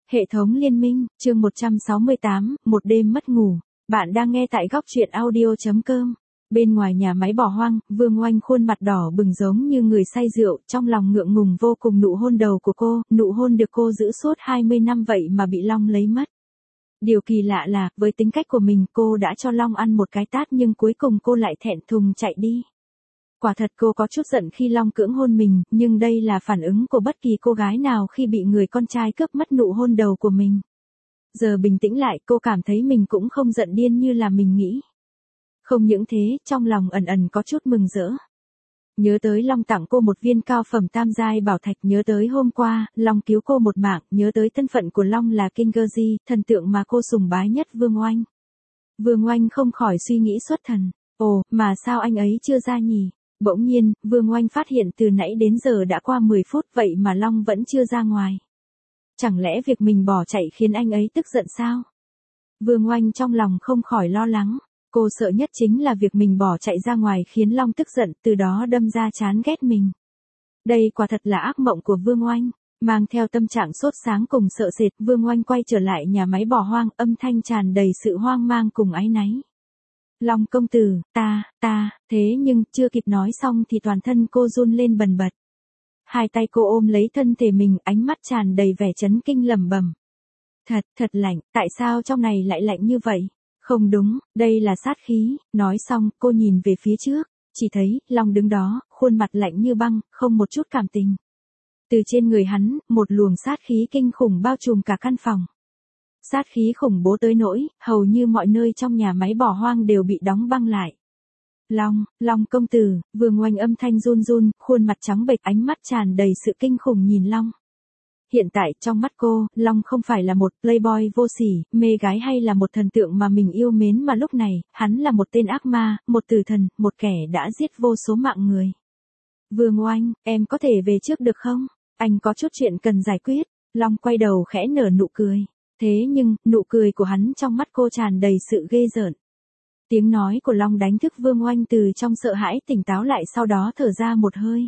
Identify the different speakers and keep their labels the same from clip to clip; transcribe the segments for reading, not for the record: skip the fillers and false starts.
Speaker 1: Hệ thống liên minh, chương 168, một đêm mất ngủ. Bạn đang nghe tại góc truyện audio.com. Bên ngoài nhà máy bỏ hoang, Vương Oanh khuôn mặt đỏ bừng giống như người say rượu, trong lòng ngượng ngùng vô cùng nụ hôn đầu của cô, nụ hôn được cô giữ suốt 20 năm vậy mà bị Long lấy mất. Điều kỳ lạ là, với tính cách của mình cô đã cho Long ăn một cái tát nhưng cuối cùng cô lại thẹn thùng chạy đi. Quả thật cô có chút giận khi Long cưỡng hôn mình, nhưng đây là phản ứng của bất kỳ cô gái nào khi bị người con trai cướp mất nụ hôn đầu của mình. Giờ bình tĩnh lại cô cảm thấy mình cũng không giận điên như là mình nghĩ. Không những thế, trong lòng ẩn ẩn có chút mừng rỡ. Nhớ tới Long tặng cô một viên cao phẩm tam giai bảo thạch, nhớ tới hôm qua, Long cứu cô một mạng, nhớ tới thân phận của Long là Kingerji, thần tượng mà cô sùng bái nhất Vương Oanh. Vương Oanh không khỏi suy nghĩ xuất thần. Ồ, mà sao anh ấy chưa ra nhỉ? Bỗng nhiên, Vương Oanh phát hiện từ nãy đến giờ đã qua 10 phút vậy mà Long vẫn chưa ra ngoài. Chẳng lẽ việc mình bỏ chạy khiến anh ấy tức giận sao? Vương Oanh trong lòng không khỏi lo lắng. Cô sợ nhất chính là việc mình bỏ chạy ra ngoài khiến Long tức giận, từ đó đâm ra chán ghét mình. Đây quả thật là ác mộng của Vương Oanh. Mang theo tâm trạng sốt sáng cùng sợ sệt, Vương Oanh quay trở lại nhà máy bỏ hoang, âm thanh tràn đầy sự hoang mang cùng áy náy. Long công tử, thế nhưng chưa kịp nói xong thì toàn thân cô run lên bần bật. Hai tay cô ôm lấy thân thể mình, ánh mắt tràn đầy vẻ chấn kinh lẩm bẩm. Thật lạnh, tại sao trong này lại lạnh như vậy? Không đúng, đây là sát khí. Nói xong, cô nhìn về phía trước, chỉ thấy, Long đứng đó, khuôn mặt lạnh như băng, không một chút cảm tình. Từ trên người hắn, một luồng sát khí kinh khủng bao trùm cả căn phòng. Sát khí khủng bố tới nỗi, hầu như mọi nơi trong nhà máy bỏ hoang đều bị đóng băng lại. Long công tử, Vương Oanh âm thanh run run, khuôn mặt trắng bệch, ánh mắt tràn đầy sự kinh khủng nhìn Long. Hiện tại, trong mắt cô, Long không phải là một playboy vô sỉ, mê gái hay là một thần tượng mà mình yêu mến mà lúc này, hắn là một tên ác ma, một tử thần, một kẻ đã giết vô số mạng người. Vương Oanh, em có thể về trước được không? Anh có chút chuyện cần giải quyết. Long quay đầu khẽ nở nụ cười. Thế nhưng, nụ cười của hắn trong mắt cô tràn đầy sự ghê rợn. Tiếng nói của Long đánh thức Vương Oanh từ trong sợ hãi tỉnh táo lại, sau đó thở ra một hơi.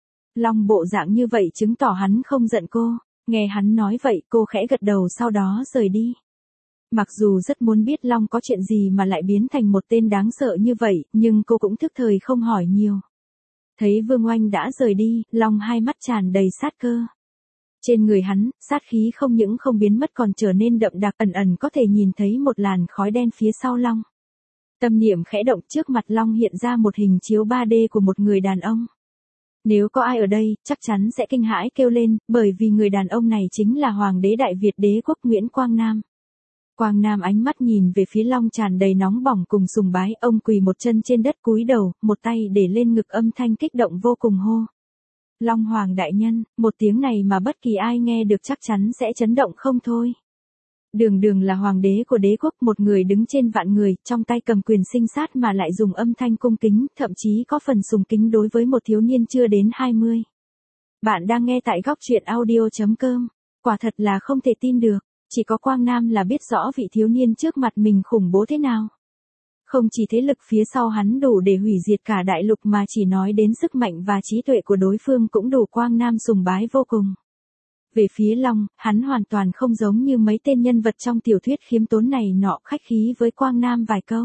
Speaker 1: Long bộ dạng như vậy chứng tỏ hắn không giận cô. Nghe hắn nói vậy cô khẽ gật đầu sau đó rời đi. Mặc dù rất muốn biết Long có chuyện gì mà lại biến thành một tên đáng sợ như vậy, nhưng cô cũng thức thời không hỏi nhiều. Thấy Vương Oanh đã rời đi, Long hai mắt tràn đầy sát cơ. Trên người hắn, sát khí không những không biến mất còn trở nên đậm đặc, ẩn ẩn có thể nhìn thấy một làn khói đen phía sau Long. Tâm niệm khẽ động, trước mặt Long hiện ra một hình chiếu 3D của một người đàn ông. Nếu có ai ở đây, chắc chắn sẽ kinh hãi kêu lên, bởi vì người đàn ông này chính là Hoàng đế Đại Việt Đế quốc Nguyễn Quang Nam. Quang Nam ánh mắt nhìn về phía Long tràn đầy nóng bỏng cùng sùng bái, ông quỳ một chân trên đất cúi đầu, một tay để lên ngực, âm thanh kích động vô cùng hô. Long Hoàng đại nhân, một tiếng này mà bất kỳ ai nghe được chắc chắn sẽ chấn động không thôi. Đường là hoàng đế của đế quốc, một người đứng trên vạn người, trong tay cầm quyền sinh sát mà lại dùng âm thanh cung kính, thậm chí có phần sùng kính đối với một thiếu niên chưa đến 20. Bạn đang nghe tại góc truyện audio.com. Quả thật là không thể tin được, chỉ có Quang Nam là biết rõ vị thiếu niên trước mặt mình khủng bố thế nào. Không chỉ thế lực phía sau hắn đủ để hủy diệt cả đại lục mà chỉ nói đến sức mạnh và trí tuệ của đối phương cũng đủ Quang Nam sùng bái vô cùng. Về phía Long, hắn hoàn toàn không giống như mấy tên nhân vật trong tiểu thuyết khiêm tốn này nọ, khách khí với Quang Nam vài câu.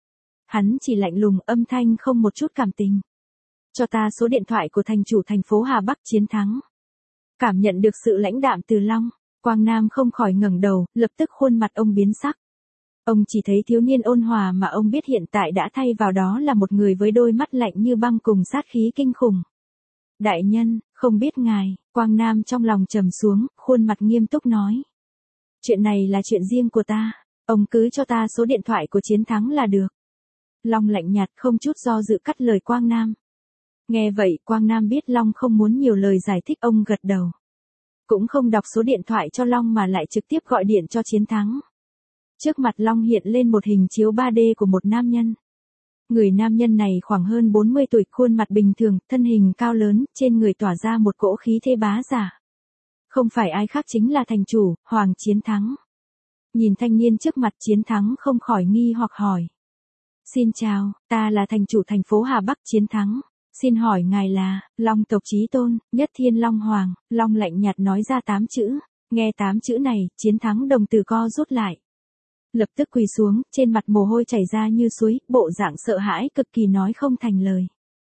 Speaker 1: Hắn chỉ lạnh lùng, âm thanh không một chút cảm tình. Cho ta số điện thoại của thành chủ thành phố Hà Bắc chiến thắng. Cảm nhận được sự lãnh đạm từ Long, Quang Nam không khỏi ngẩng đầu, lập tức khuôn mặt ông biến sắc. Ông chỉ thấy thiếu niên ôn hòa mà ông biết hiện tại đã thay vào đó là một người với đôi mắt lạnh như băng cùng sát khí kinh khủng. Đại nhân, không biết ngài, Quang Nam trong lòng trầm xuống, khuôn mặt nghiêm túc nói. Chuyện này là chuyện riêng của ta, ông cứ cho ta số điện thoại của chiến thắng là được. Long lạnh nhạt không chút do dự cắt lời Quang Nam. Nghe vậy Quang Nam biết Long không muốn nhiều lời giải thích, ông gật đầu. Cũng không đọc số điện thoại cho Long mà lại trực tiếp gọi điện cho chiến thắng. Trước mặt Long hiện lên một hình chiếu 3D của một nam nhân. Người nam nhân này khoảng hơn 40 tuổi, khuôn mặt bình thường, thân hình cao lớn, trên người tỏa ra một cỗ khí thế bá giả. Không phải ai khác chính là thành chủ, Hoàng Chiến Thắng. Nhìn thanh niên trước mặt, Chiến Thắng không khỏi nghi hoặc hỏi. Xin chào, ta là thành chủ thành phố Hà Bắc Chiến Thắng. Xin hỏi ngài là, Long tộc chí tôn, nhất thiên Long Hoàng. Long lạnh nhạt nói ra 8 chữ. Nghe 8 chữ này, Chiến Thắng đồng tử co rút lại. Lập tức quỳ xuống, trên mặt mồ hôi chảy ra như suối, bộ dạng sợ hãi cực kỳ nói không thành lời.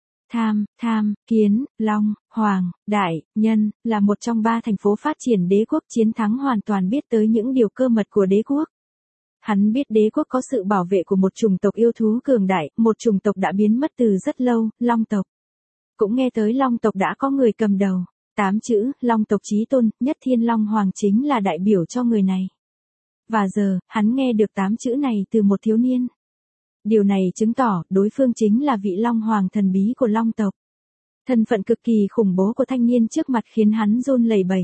Speaker 1: Tham, Kiến, Long, Hoàng, Đại, Nhân, là một trong 3 thành phố phát triển đế quốc. Chiến Thắng hoàn toàn biết tới những điều cơ mật của đế quốc. Hắn biết đế quốc có sự bảo vệ của một chủng tộc yêu thú cường đại, một chủng tộc đã biến mất từ rất lâu, Long tộc. Cũng nghe tới Long tộc đã có người cầm đầu. 8 chữ, Long tộc chí tôn, Nhất Thiên Long Hoàng chính là đại biểu cho người này. Và giờ, hắn nghe được 8 chữ này từ một thiếu niên. Điều này chứng tỏ, đối phương chính là vị Long Hoàng thần bí của Long tộc. Thân phận cực kỳ khủng bố của thanh niên trước mặt khiến hắn run lẩy bẩy.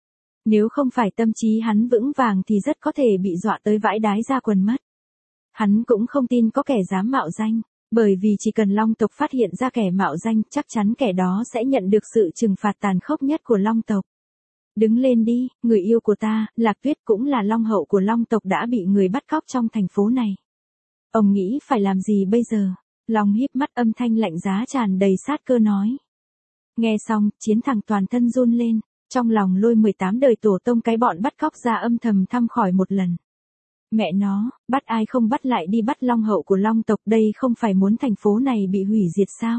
Speaker 1: Nếu không phải tâm trí hắn vững vàng thì rất có thể bị dọa tới vãi đái ra quần mất. Hắn cũng không tin có kẻ dám mạo danh, bởi vì chỉ cần Long tộc phát hiện ra kẻ mạo danh, chắc chắn kẻ đó sẽ nhận được sự trừng phạt tàn khốc nhất của Long tộc. Đứng lên đi, người yêu của ta, Lạc Tuyết cũng là Long hậu của Long tộc đã bị người bắt cóc trong thành phố này. Ông nghĩ phải làm gì bây giờ? Long híp mắt, âm thanh lạnh giá tràn đầy sát cơ nói. Nghe xong, Chiến Thắng toàn thân run lên, trong lòng lôi 18 đời tổ tông cái bọn bắt cóc ra âm thầm thăm khỏi một lần. Mẹ nó, bắt ai không bắt lại đi bắt Long hậu của Long tộc, đây không phải muốn thành phố này bị hủy diệt sao?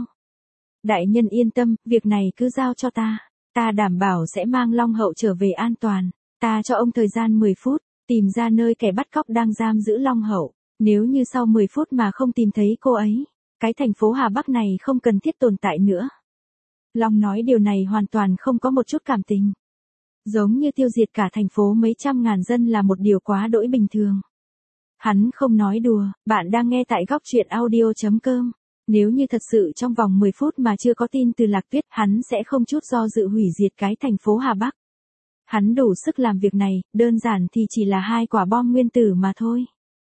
Speaker 1: Đại nhân yên tâm, việc này cứ giao cho ta. Ta đảm bảo sẽ mang Long hậu trở về an toàn. Ta cho ông thời gian 10 phút, tìm ra nơi kẻ bắt cóc đang giam giữ Long hậu. Nếu như sau 10 phút mà không tìm thấy cô ấy, cái thành phố Hà Bắc này không cần thiết tồn tại nữa. Long nói điều này hoàn toàn không có một chút cảm tình. Giống như tiêu diệt cả thành phố mấy trăm ngàn dân là một điều quá đỗi bình thường. Hắn không nói đùa, bạn đang nghe tại góc truyện audio.com. Nếu như thật sự trong vòng 10 phút mà chưa có tin từ Lạc Tuyết, hắn sẽ không chút do dự hủy diệt cái thành phố Hà Bắc. Hắn đủ sức làm việc này, đơn giản thì chỉ là 2 quả bom nguyên tử mà thôi.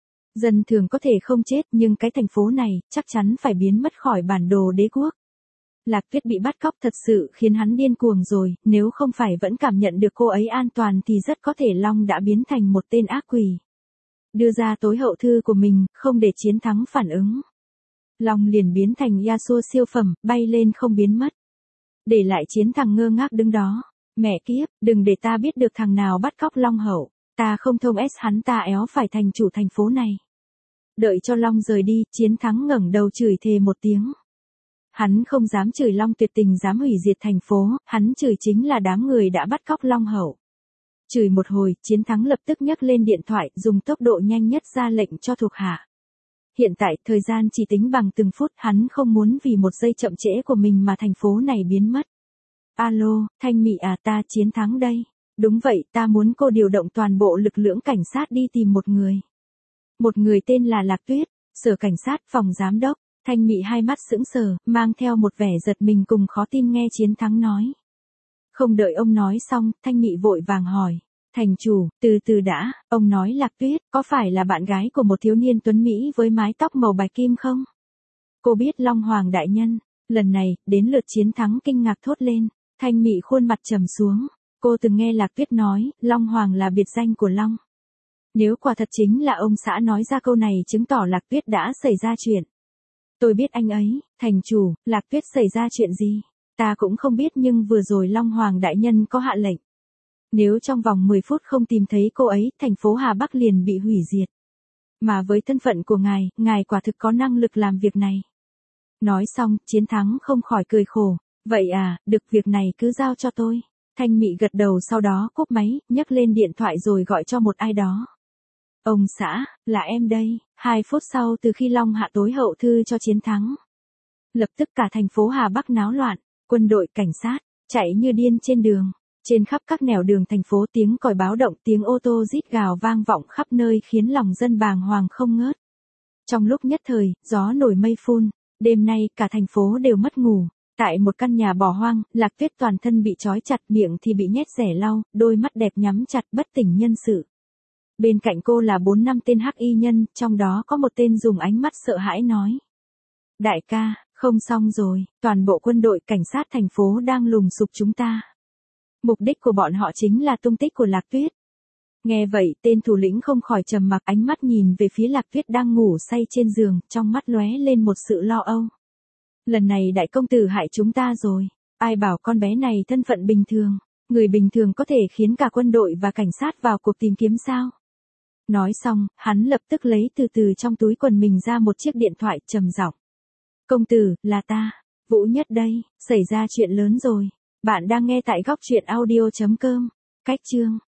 Speaker 1: Dân thường có thể không chết nhưng cái thành phố này chắc chắn phải biến mất khỏi bản đồ đế quốc. Lạc Tuyết bị bắt cóc thật sự khiến hắn điên cuồng rồi, nếu không phải vẫn cảm nhận được cô ấy an toàn thì rất có thể Long đã biến thành một tên ác quỷ. Đưa ra tối hậu thư của mình, không để Chiến Thắng phản ứng. Long liền biến thành Yasuo siêu phẩm, bay lên không biến mất. Để lại Chiến Thắng ngơ ngác đứng đó. Mẹ kiếp, đừng để ta biết được thằng nào bắt cóc Long hậu, ta không thông s hắn, ta éo phải thành chủ thành phố này. Đợi cho Long rời đi, Chiến Thắng ngẩng đầu chửi thề một tiếng. Hắn không dám chửi Long tuyệt tình dám hủy diệt thành phố, hắn chửi chính là đám người đã bắt cóc Long hậu. Chửi một hồi, Chiến Thắng lập tức nhấc lên điện thoại, dùng tốc độ nhanh nhất ra lệnh cho thuộc hạ. Hiện tại, thời gian chỉ tính bằng từng phút, hắn không muốn vì một giây chậm trễ của mình mà thành phố này biến mất. Alo, Thanh Mị à, ta Chiến Thắng đây. Đúng vậy, ta muốn cô điều động toàn bộ lực lượng cảnh sát đi tìm một người. Một người tên là Lạc Tuyết, sở cảnh sát, phòng giám đốc. Thanh Mị hai mắt sững sờ, mang theo một vẻ giật mình cùng khó tin nghe Chiến Thắng nói. Không đợi ông nói xong, Thanh Mị vội vàng hỏi. Thành chủ, từ từ đã, ông nói Lạc Tuyết, có phải là bạn gái của một thiếu niên tuấn Mỹ với mái tóc màu bạch kim không? Cô biết Long Hoàng đại nhân. Lần này, đến lượt Chiến Thắng kinh ngạc thốt lên. Thanh Mị khuôn mặt trầm xuống. Cô từng nghe Lạc Tuyết nói, Long Hoàng là biệt danh của Long. Nếu quả thật chính là ông xã nói ra câu này chứng tỏ Lạc Tuyết đã xảy ra chuyện. Tôi biết anh ấy, thành chủ, Lạc Tuyết xảy ra chuyện gì? Ta cũng không biết nhưng vừa rồi Long Hoàng đại nhân có hạ lệnh. Nếu trong vòng 10 phút không tìm thấy cô ấy, thành phố Hà Bắc liền bị hủy diệt. Mà với thân phận của ngài quả thực có năng lực làm việc này. Nói xong, Chiến Thắng không khỏi cười khổ. Vậy à, được, việc này cứ giao cho tôi. Thanh Mị gật đầu, sau đó cúp máy, nhấc lên điện thoại rồi gọi cho một ai đó. Ông xã, là em đây. 2 phút sau từ khi Long hạ tối hậu thư cho Chiến Thắng. Lập tức cả thành phố Hà Bắc náo loạn, quân đội cảnh sát, chạy như điên trên đường. Trên khắp các nẻo đường thành phố tiếng còi báo động, tiếng ô tô rít gào vang vọng khắp nơi khiến lòng dân bàng hoàng không ngớt. Trong lúc nhất thời, gió nổi mây phun, đêm nay cả thành phố đều mất ngủ. Tại một căn nhà bỏ hoang, Lạc Tuyết toàn thân bị trói chặt, miệng thì bị nhét rẻ lau, đôi mắt đẹp nhắm chặt bất tỉnh nhân sự. Bên cạnh cô là 4-5 tên hắc y nhân, trong đó có một tên dùng ánh mắt sợ hãi nói. Đại ca, không xong rồi, toàn bộ quân đội cảnh sát thành phố đang lùng sục chúng ta. Mục đích của bọn họ chính là tung tích của Lạc Tuyết. Nghe vậy, tên thủ lĩnh không khỏi trầm mặc, ánh mắt nhìn về phía Lạc Tuyết đang ngủ say trên giường, trong mắt lóe lên một sự lo âu. Lần này đại công tử hại chúng ta rồi, ai bảo con bé này thân phận bình thường, Người bình thường có thể khiến cả quân đội và cảnh sát vào cuộc tìm kiếm sao? Nói xong, hắn lập tức lấy từ từ trong túi quần mình ra một chiếc điện thoại trầm giọng. Công tử, là ta, Vũ Nhất đây, xảy ra chuyện lớn rồi. Bạn đang nghe tại góc truyện audio.com. Cách chương